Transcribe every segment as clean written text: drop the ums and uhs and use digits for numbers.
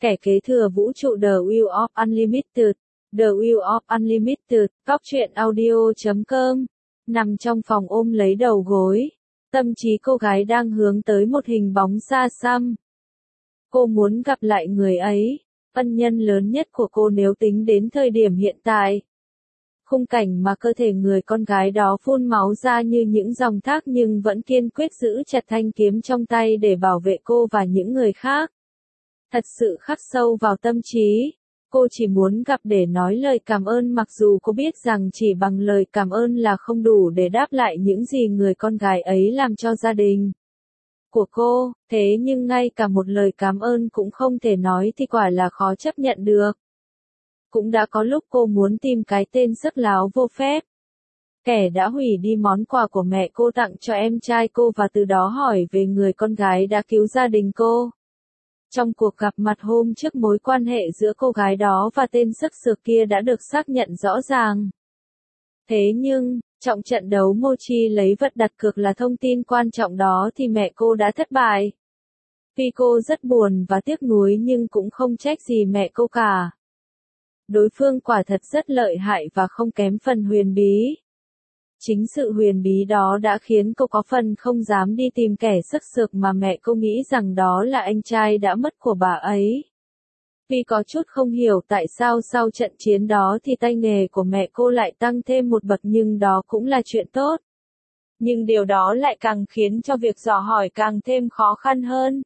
Kẻ kế thừa vũ trụ The Wheel of Unlimited. The Wheel of Unlimited, Cóc truyện audio.com. Nằm trong phòng ôm lấy đầu gối, tâm trí cô gái đang hướng tới một hình bóng xa xăm. Cô muốn gặp lại người ấy, ân nhân lớn nhất của cô nếu tính đến thời điểm hiện tại. Khung cảnh mà cơ thể người con gái đó phun máu ra như những dòng thác nhưng vẫn kiên quyết giữ chặt thanh kiếm trong tay để bảo vệ cô và những người khác. Thật sự khắc sâu vào tâm trí. Cô chỉ muốn gặp để nói lời cảm ơn mặc dù cô biết rằng chỉ bằng lời cảm ơn là không đủ để đáp lại những gì người con gái ấy làm cho gia đình của cô, thế nhưng ngay cả một lời cảm ơn cũng không thể nói thì quả là khó chấp nhận được. Cũng đã có lúc cô muốn tìm cái tên sức láo vô phép. Kẻ đã hủy đi món quà của mẹ cô tặng cho em trai cô và từ đó hỏi về người con gái đã cứu gia đình cô. Trong cuộc gặp mặt hôm trước mối quan hệ giữa cô gái đó và tên sức sược kia đã được xác nhận rõ ràng. Thế nhưng, trong trận đấu Mochi lấy vật đặt cược là thông tin quan trọng đó thì mẹ cô đã thất bại. Tuy cô rất buồn và tiếc nuối nhưng cũng không trách gì mẹ cô cả. Đối phương quả thật rất lợi hại và không kém phần huyền bí. Chính sự huyền bí đó đã khiến cô có phần không dám đi tìm kẻ sức sược mà mẹ cô nghĩ rằng đó là anh trai đã mất của bà ấy. Vì có chút không hiểu tại sao sau trận chiến đó thì tay nghề của mẹ cô lại tăng thêm một bậc nhưng đó cũng là chuyện tốt. Nhưng điều đó lại càng khiến cho việc dò hỏi càng thêm khó khăn hơn.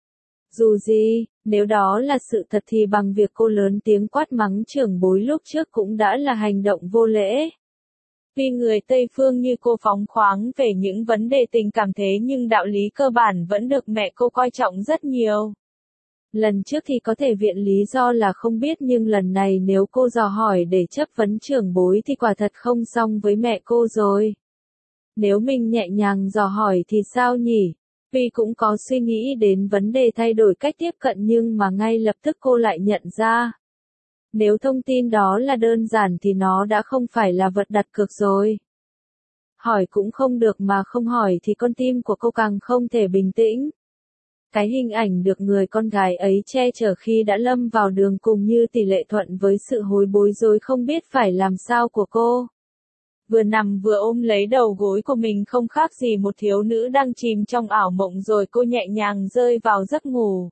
Dù gì, nếu đó là sự thật thì bằng việc cô lớn tiếng quát mắng trưởng bối lúc trước cũng đã là hành động vô lễ. Vì người Tây Phương như cô phóng khoáng về những vấn đề tình cảm thế nhưng đạo lý cơ bản vẫn được mẹ cô coi trọng rất nhiều. Lần trước thì có thể viện lý do là không biết nhưng lần này nếu cô dò hỏi để chất vấn trưởng bối thì quả thật không xong với mẹ cô rồi. Nếu mình nhẹ nhàng dò hỏi thì sao nhỉ? Vì cũng có suy nghĩ đến vấn đề thay đổi cách tiếp cận nhưng mà ngay lập tức cô lại nhận ra. Nếu thông tin đó là đơn giản thì nó đã không phải là vật đặt cược rồi. Hỏi cũng không được mà không hỏi thì con tim của cô càng không thể bình tĩnh. Cái hình ảnh được người con gái ấy che chở khi đã lâm vào đường cùng như tỷ lệ thuận với sự hối bối rối không biết phải làm sao của cô. Vừa nằm vừa ôm lấy đầu gối của mình không khác gì một thiếu nữ đang chìm trong ảo mộng rồi cô nhẹ nhàng rơi vào giấc ngủ.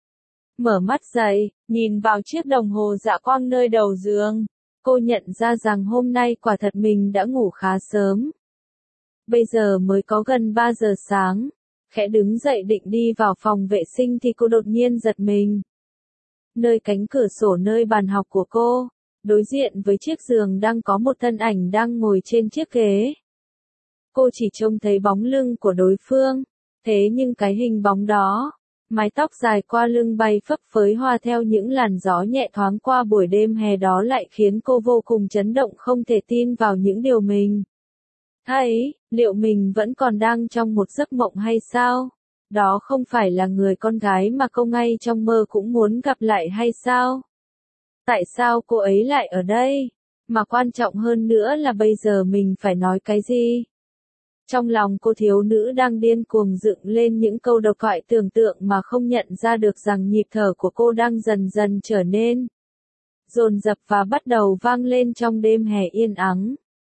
Mở mắt dậy, nhìn vào chiếc đồng hồ dạ quang nơi đầu giường, cô nhận ra rằng hôm nay quả thật mình đã ngủ khá sớm. Bây giờ mới có gần 3 giờ sáng, khẽ đứng dậy định đi vào phòng vệ sinh thì cô đột nhiên giật mình. Nơi cánh cửa sổ nơi bàn học của cô, đối diện với chiếc giường đang có một thân ảnh đang ngồi trên chiếc ghế. Cô chỉ trông thấy bóng lưng của đối phương, thế nhưng cái hình bóng đó, mái tóc dài qua lưng bay phấp phới hoa theo những làn gió nhẹ thoáng qua buổi đêm hè đó lại khiến cô vô cùng chấn động không thể tin vào những điều mình thấy, liệu mình vẫn còn đang trong một giấc mộng hay sao? Đó không phải là người con gái mà cô ngay trong mơ cũng muốn gặp lại hay sao? Tại sao cô ấy lại ở đây? Mà quan trọng hơn nữa là bây giờ mình phải nói cái gì? Trong lòng cô thiếu nữ đang điên cuồng dựng lên những câu độc thoại tưởng tượng mà không nhận ra được rằng nhịp thở của cô đang dần dần trở nên dồn dập và bắt đầu vang lên trong đêm hè yên ắng.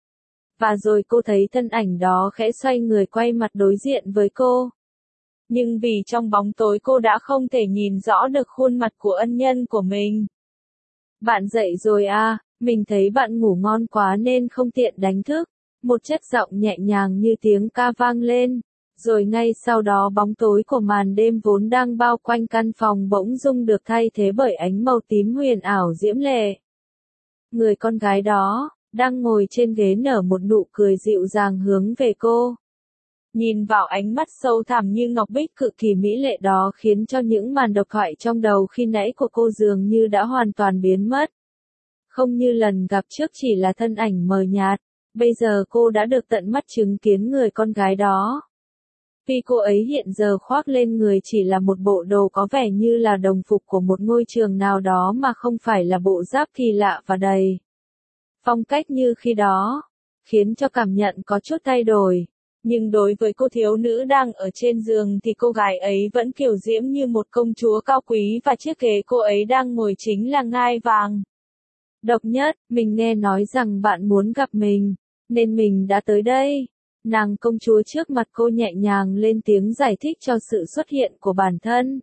Và rồi cô thấy thân ảnh đó khẽ xoay người quay mặt đối diện với cô. Nhưng vì trong bóng tối cô đã không thể nhìn rõ được khuôn mặt của ân nhân của mình. Bạn dậy rồi à, mình thấy bạn ngủ ngon quá nên không tiện đánh thức. Một chất giọng nhẹ nhàng như tiếng ca vang lên, rồi ngay sau đó bóng tối của màn đêm vốn đang bao quanh căn phòng bỗng dưng được thay thế bởi ánh màu tím huyền ảo diễm lệ. Người con gái đó, đang ngồi trên ghế nở một nụ cười dịu dàng hướng về cô. Nhìn vào ánh mắt sâu thẳm như ngọc bích cực kỳ mỹ lệ đó khiến cho những màn độc thoại trong đầu khi nãy của cô dường như đã hoàn toàn biến mất. Không như lần gặp trước chỉ là thân ảnh mờ nhạt. Bây giờ cô đã được tận mắt chứng kiến người con gái đó. Vì cô ấy hiện giờ khoác lên người chỉ là một bộ đồ có vẻ như là đồng phục của một ngôi trường nào đó mà không phải là bộ giáp kỳ lạ và đầy phong cách như khi đó, khiến cho cảm nhận có chút thay đổi. Nhưng đối với cô thiếu nữ đang ở trên giường thì cô gái ấy vẫn kiều diễm như một công chúa cao quý và chiếc ghế cô ấy đang ngồi chính là ngai vàng. Độc nhất, mình nghe nói rằng bạn muốn gặp mình, nên mình đã tới đây. Nàng công chúa trước mặt cô nhẹ nhàng lên tiếng giải thích cho sự xuất hiện của bản thân.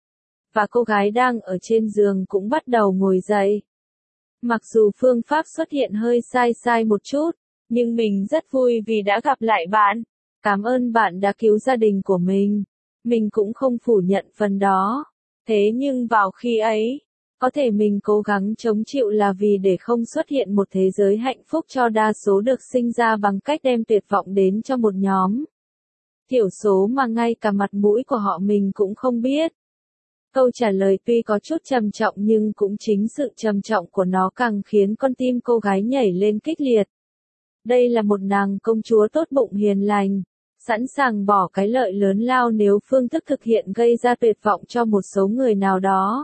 Và cô gái đang ở trên giường cũng bắt đầu ngồi dậy. Mặc dù phương pháp xuất hiện hơi sai một chút, nhưng mình rất vui vì đã gặp lại bạn. Cảm ơn bạn đã cứu gia đình của mình. Mình cũng không phủ nhận phần đó. Thế nhưng vào khi ấy, có thể mình cố gắng chống chịu là vì để không xuất hiện một thế giới hạnh phúc cho đa số được sinh ra bằng cách đem tuyệt vọng đến cho một nhóm thiểu số mà ngay cả mặt mũi của họ mình cũng không biết. Câu trả lời tuy có chút trầm trọng nhưng cũng chính sự trầm trọng của nó càng khiến con tim cô gái nhảy lên kịch liệt. Đây là một nàng công chúa tốt bụng hiền lành, sẵn sàng bỏ cái lợi lớn lao nếu phương thức thực hiện gây ra tuyệt vọng cho một số người nào đó.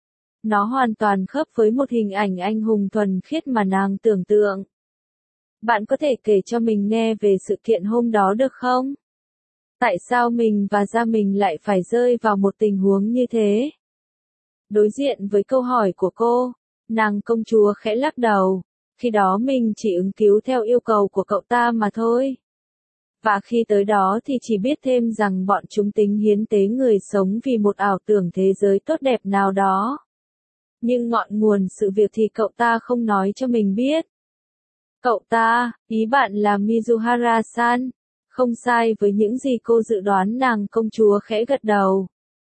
Nó hoàn toàn khớp với một hình ảnh anh hùng thuần khiết mà nàng tưởng tượng. Bạn có thể kể cho mình nghe về sự kiện hôm đó được không? Tại sao mình và gia mình lại phải rơi vào một tình huống như thế? Đối diện với câu hỏi của cô, nàng công chúa khẽ lắc đầu. Khi đó mình chỉ ứng cứu theo yêu cầu của cậu ta mà thôi. Và khi tới đó thì chỉ biết thêm rằng bọn chúng tính hiến tế người sống vì một ảo tưởng thế giới tốt đẹp nào đó. Nhưng ngọn nguồn sự việc thì cậu ta không nói cho mình biết. Cậu ta, ý bạn là Mizuhara-san, không sai với những gì cô dự đoán, nàng công chúa khẽ gật đầu.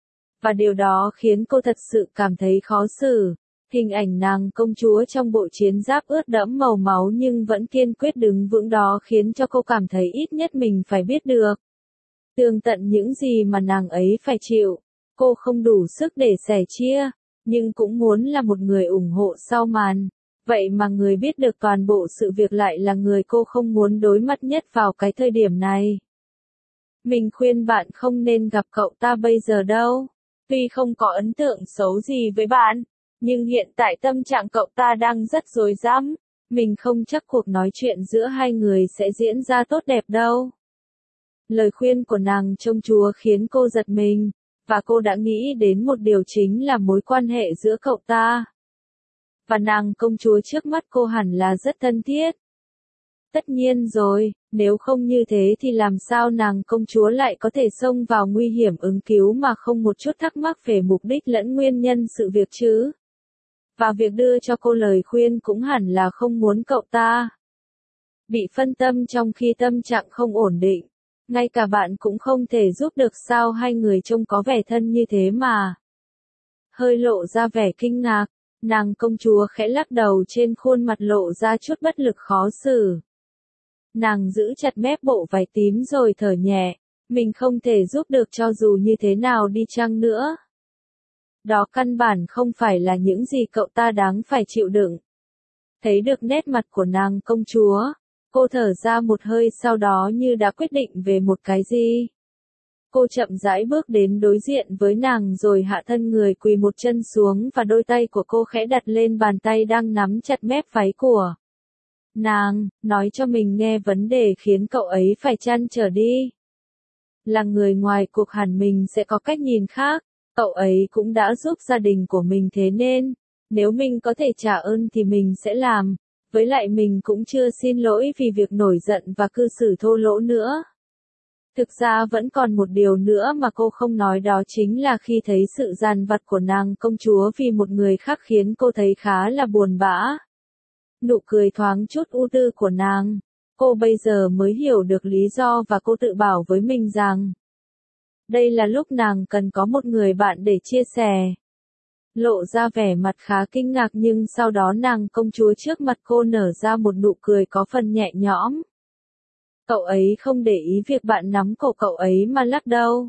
Và điều đó khiến cô thật sự cảm thấy khó xử. Hình ảnh nàng công chúa trong bộ chiến giáp ướt đẫm màu máu nhưng vẫn kiên quyết đứng vững đó khiến cho cô cảm thấy ít nhất mình phải biết được. Tường tận những gì mà nàng ấy phải chịu, cô không đủ sức để sẻ chia, nhưng cũng muốn là một người ủng hộ sau màn. Vậy mà người biết được toàn bộ sự việc lại là người cô không muốn đối mặt nhất vào cái thời điểm này. Mình khuyên bạn không nên gặp cậu ta bây giờ đâu. Tuy không có ấn tượng xấu gì với bạn, nhưng hiện tại tâm trạng cậu ta đang rất rối rắm. Mình không chắc cuộc nói chuyện giữa hai người sẽ diễn ra tốt đẹp đâu. Lời khuyên của nàng công chúa khiến cô giật mình, và cô đã nghĩ đến một điều chính là mối quan hệ giữa cậu ta và nàng công chúa trước mắt cô hẳn là rất thân thiết. Tất nhiên rồi, nếu không như thế thì làm sao nàng công chúa lại có thể xông vào nguy hiểm ứng cứu mà không một chút thắc mắc về mục đích lẫn nguyên nhân sự việc chứ? Và việc đưa cho cô lời khuyên cũng hẳn là không muốn cậu ta bị phân tâm trong khi tâm trạng không ổn định. Ngay cả bạn cũng không thể giúp được sao hai người trông có vẻ thân như thế mà. Hơi lộ ra vẻ kinh ngạc, nàng công chúa khẽ lắc đầu, trên khuôn mặt lộ ra chút bất lực khó xử. Nàng giữ chặt mép bộ váy tím rồi thở nhẹ, mình không thể giúp được cho dù như thế nào đi chăng nữa. Đó căn bản không phải là những gì cậu ta đáng phải chịu đựng. Thấy được nét mặt của nàng công chúa, cô thở ra một hơi sau đó như đã quyết định về một cái gì. Cô chậm rãi bước đến đối diện với nàng rồi hạ thân người quỳ một chân xuống và đôi tay của cô khẽ đặt lên bàn tay đang nắm chặt mép váy của nàng, nói cho mình nghe vấn đề khiến cậu ấy phải trăn trở đi. Là người ngoài cuộc hẳn mình sẽ có cách nhìn khác, cậu ấy cũng đã giúp gia đình của mình thế nên, nếu mình có thể trả ơn thì mình sẽ làm, với lại mình cũng chưa xin lỗi vì việc nổi giận và cư xử thô lỗ nữa. Thực ra vẫn còn một điều nữa mà cô không nói, đó chính là khi thấy sự dằn vặt của nàng công chúa vì một người khác khiến cô thấy khá là buồn bã. Nụ cười thoáng chút ưu tư của nàng, cô bây giờ mới hiểu được lý do và cô tự bảo với mình rằng đây là lúc nàng cần có một người bạn để chia sẻ. Lộ ra vẻ mặt khá kinh ngạc nhưng sau đó nàng công chúa trước mặt cô nở ra một nụ cười có phần nhẹ nhõm. Cậu ấy không để ý việc bạn nắm cổ cậu ấy mà lắc đâu.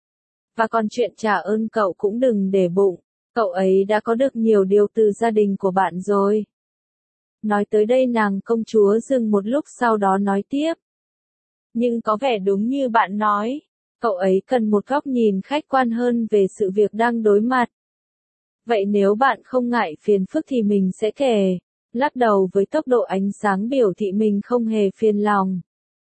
Và còn chuyện trả ơn cậu cũng đừng để bụng, cậu ấy đã có được nhiều điều từ gia đình của bạn rồi. Nói tới đây nàng công chúa dừng một lúc sau đó nói tiếp. Nhưng có vẻ đúng như bạn nói, cậu ấy cần một góc nhìn khách quan hơn về sự việc đang đối mặt. Vậy nếu bạn không ngại phiền phức thì mình sẽ kể. Lắc đầu với tốc độ ánh sáng biểu thị mình không hề phiền lòng.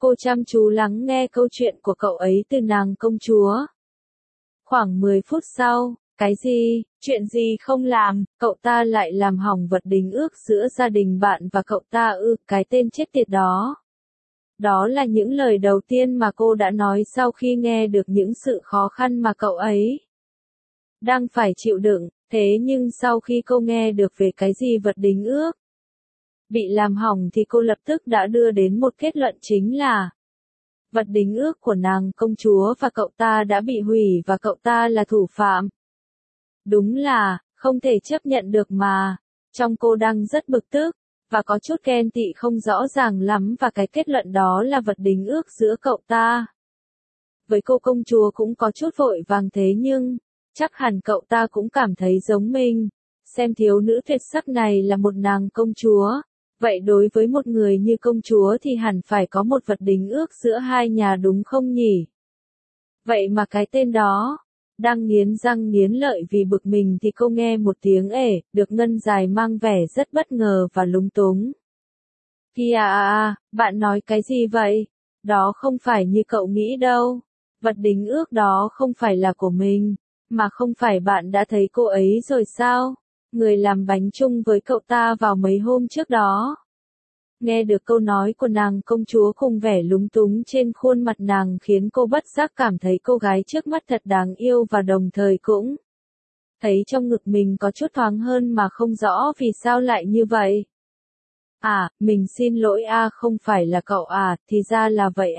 Cô chăm chú lắng nghe câu chuyện của cậu ấy từ nàng công chúa. Khoảng 10 phút sau, cái gì, chuyện gì không làm, cậu ta lại làm hỏng vật đính ước giữa gia đình bạn và cậu ta cái tên chết tiệt đó. Đó là những lời đầu tiên mà cô đã nói sau khi nghe được những sự khó khăn mà cậu ấy đang phải chịu đựng, thế nhưng sau khi cô nghe được về cái gì vật đính ước bị làm hỏng thì cô lập tức đã đưa đến một kết luận chính là vật đính ước của nàng công chúa và cậu ta đã bị hủy và cậu ta là thủ phạm. Đúng là, không thể chấp nhận được mà. Trong cô đang rất bực tức, và có chút ghen tị không rõ ràng lắm và cái kết luận đó là vật đính ước giữa cậu ta. Với cô công chúa cũng có chút vội vàng thế nhưng, chắc hẳn cậu ta cũng cảm thấy giống mình. Xem thiếu nữ tuyệt sắc này là một nàng công chúa. Vậy đối với một người như công chúa thì hẳn phải có một vật đính ước giữa hai nhà đúng không nhỉ? Vậy mà cái tên đó, đang nghiến răng nghiến lợi vì bực mình thì cô nghe một tiếng được ngân dài mang vẻ rất bất ngờ và lúng túng. Kìa bạn nói cái gì vậy? Đó không phải như cậu nghĩ đâu. Vật đính ước đó không phải là của mình, mà không phải bạn đã thấy cô ấy rồi sao? Người làm bánh chung với cậu ta vào mấy hôm trước đó. Nghe được câu nói của nàng công chúa cùng vẻ lúng túng trên khuôn mặt nàng khiến cô bất giác cảm thấy cô gái trước mắt thật đáng yêu và đồng thời cũng thấy trong ngực mình có chút thoáng hơn mà không rõ vì sao lại như vậy. Mình xin lỗi không phải là cậu thì ra là vậy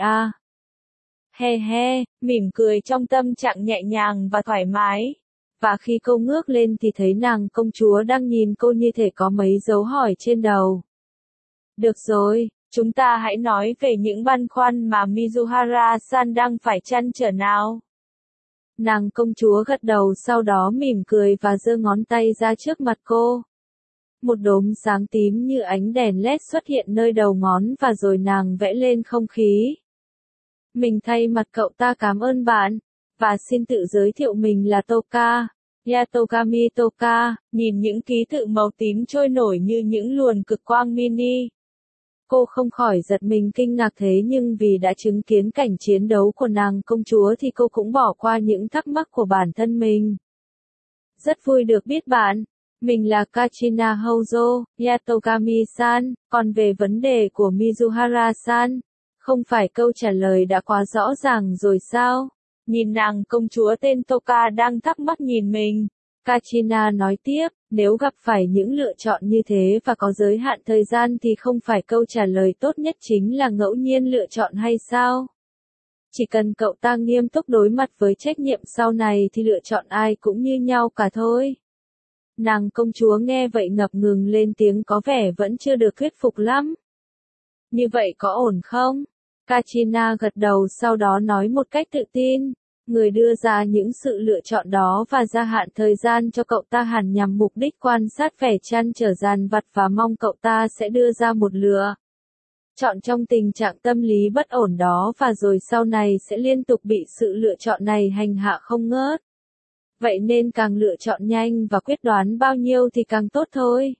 He he, mỉm cười trong tâm trạng nhẹ nhàng và thoải mái. Và khi cô ngước lên thì thấy nàng công chúa đang nhìn cô như thể có mấy dấu hỏi trên đầu. Được rồi, chúng ta hãy nói về những băn khoăn mà Mizuhara-san đang phải trăn trở nào. Nàng công chúa gật đầu sau đó mỉm cười và giơ ngón tay ra trước mặt cô. Một đốm sáng tím như ánh đèn LED xuất hiện nơi đầu ngón và rồi nàng vẽ lên không khí. Mình thay mặt cậu ta cảm ơn bạn, và xin tự giới thiệu mình là Toka. Yatogami Toka, nhìn những ký tự màu tím trôi nổi như những luồn cực quang mini. Cô không khỏi giật mình kinh ngạc thế nhưng vì đã chứng kiến cảnh chiến đấu của nàng công chúa thì cô cũng bỏ qua những thắc mắc của bản thân mình. Rất vui được biết bạn. Mình là Kachina Hojo, Yatogami-san, còn về vấn đề của Mizuhara-san, không phải câu trả lời đã quá rõ ràng rồi sao? Nhìn nàng công chúa tên Toka đang thắc mắc nhìn mình. Kachina nói tiếp, nếu gặp phải những lựa chọn như thế và có giới hạn thời gian thì không phải câu trả lời tốt nhất chính là ngẫu nhiên lựa chọn hay sao? Chỉ cần cậu ta nghiêm túc đối mặt với trách nhiệm sau này thì lựa chọn ai cũng như nhau cả thôi. Nàng công chúa nghe vậy ngập ngừng lên tiếng có vẻ vẫn chưa được thuyết phục lắm. Như vậy có ổn không? Kachina gật đầu sau đó nói một cách tự tin. Người đưa ra những sự lựa chọn đó và gia hạn thời gian cho cậu ta hẳn nhằm mục đích quan sát vẻ trăn trở dàn vặt và mong cậu ta sẽ đưa ra một lựa chọn trong tình trạng tâm lý bất ổn đó và rồi sau này sẽ liên tục bị sự lựa chọn này hành hạ không ngớt. Vậy nên càng lựa chọn nhanh và quyết đoán bao nhiêu thì càng tốt thôi.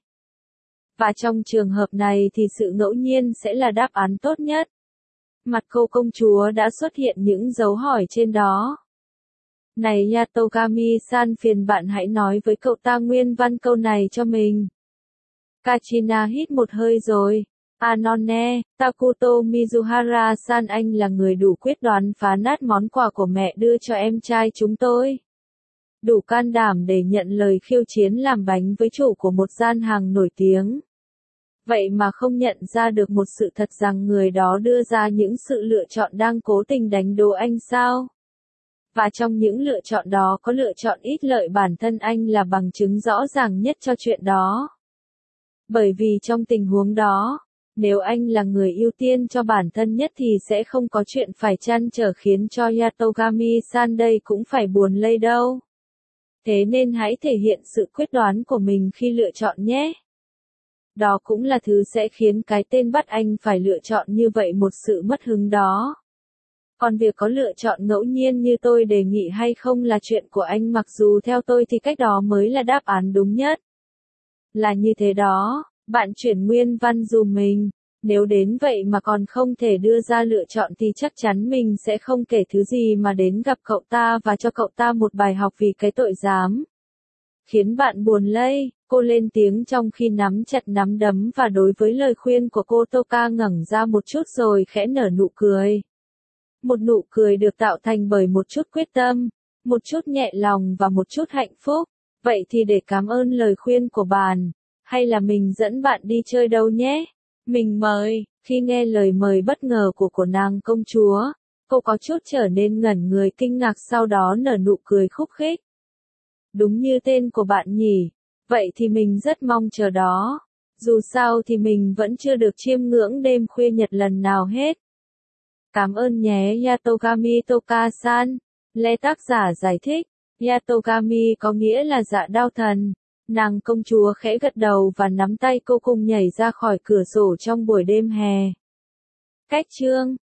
Và trong trường hợp này thì sự ngẫu nhiên sẽ là đáp án tốt nhất. Mặt cô công chúa đã xuất hiện những dấu hỏi trên đó. Này Yatogami-san phiền bạn hãy nói với cậu ta nguyên văn câu này cho mình. Kachina hít một hơi rồi. Anone, Takuto Mizuhara-san anh là người đủ quyết đoán phá nát món quà của mẹ đưa cho em trai chúng tôi. Đủ can đảm để nhận lời khiêu chiến làm bánh với chủ của một gian hàng nổi tiếng. Vậy mà không nhận ra được một sự thật rằng người đó đưa ra những sự lựa chọn đang cố tình đánh đố anh sao? Và trong những lựa chọn đó có lựa chọn ít lợi bản thân anh là bằng chứng rõ ràng nhất cho chuyện đó. Bởi vì trong tình huống đó, nếu anh là người ưu tiên cho bản thân nhất thì sẽ không có chuyện phải trăn trở khiến cho Yatogami-san đây cũng phải buồn lây đâu. Thế nên hãy thể hiện sự quyết đoán của mình khi lựa chọn nhé. Đó cũng là thứ sẽ khiến cái tên bắt anh phải lựa chọn như vậy một sự mất hứng đó. Còn việc có lựa chọn ngẫu nhiên như tôi đề nghị hay không là chuyện của anh mặc dù theo tôi thì cách đó mới là đáp án đúng nhất. Là như thế đó, bạn chuyển nguyên văn dùm mình. Nếu đến vậy mà còn không thể đưa ra lựa chọn thì chắc chắn mình sẽ không kể thứ gì mà đến gặp cậu ta và cho cậu ta một bài học vì cái tội dám khiến bạn buồn lây. Cô lên tiếng trong khi nắm chặt nắm đấm và đối với lời khuyên của cô Toka ngẩng ra một chút rồi khẽ nở nụ cười. Một nụ cười được tạo thành bởi một chút quyết tâm, một chút nhẹ lòng và một chút hạnh phúc. Vậy thì để cảm ơn lời khuyên của bạn, hay là mình dẫn bạn đi chơi đâu nhé? Mình mời. Khi nghe lời mời bất ngờ của nàng công chúa, cô có chút trở nên ngẩn người kinh ngạc, sau đó nở nụ cười khúc khích. Đúng như tên của bạn nhỉ, vậy thì mình rất mong chờ đó. Dù sao thì mình vẫn chưa được chiêm ngưỡng đêm khuya Nhật lần nào hết. Cảm ơn nhé Yatogami Toka-san. Lê tác giả giải thích, Yatogami có nghĩa là dạ đao thần. Nàng công chúa khẽ gật đầu và nắm tay cô cùng nhảy ra khỏi cửa sổ trong buổi đêm hè. Cách chương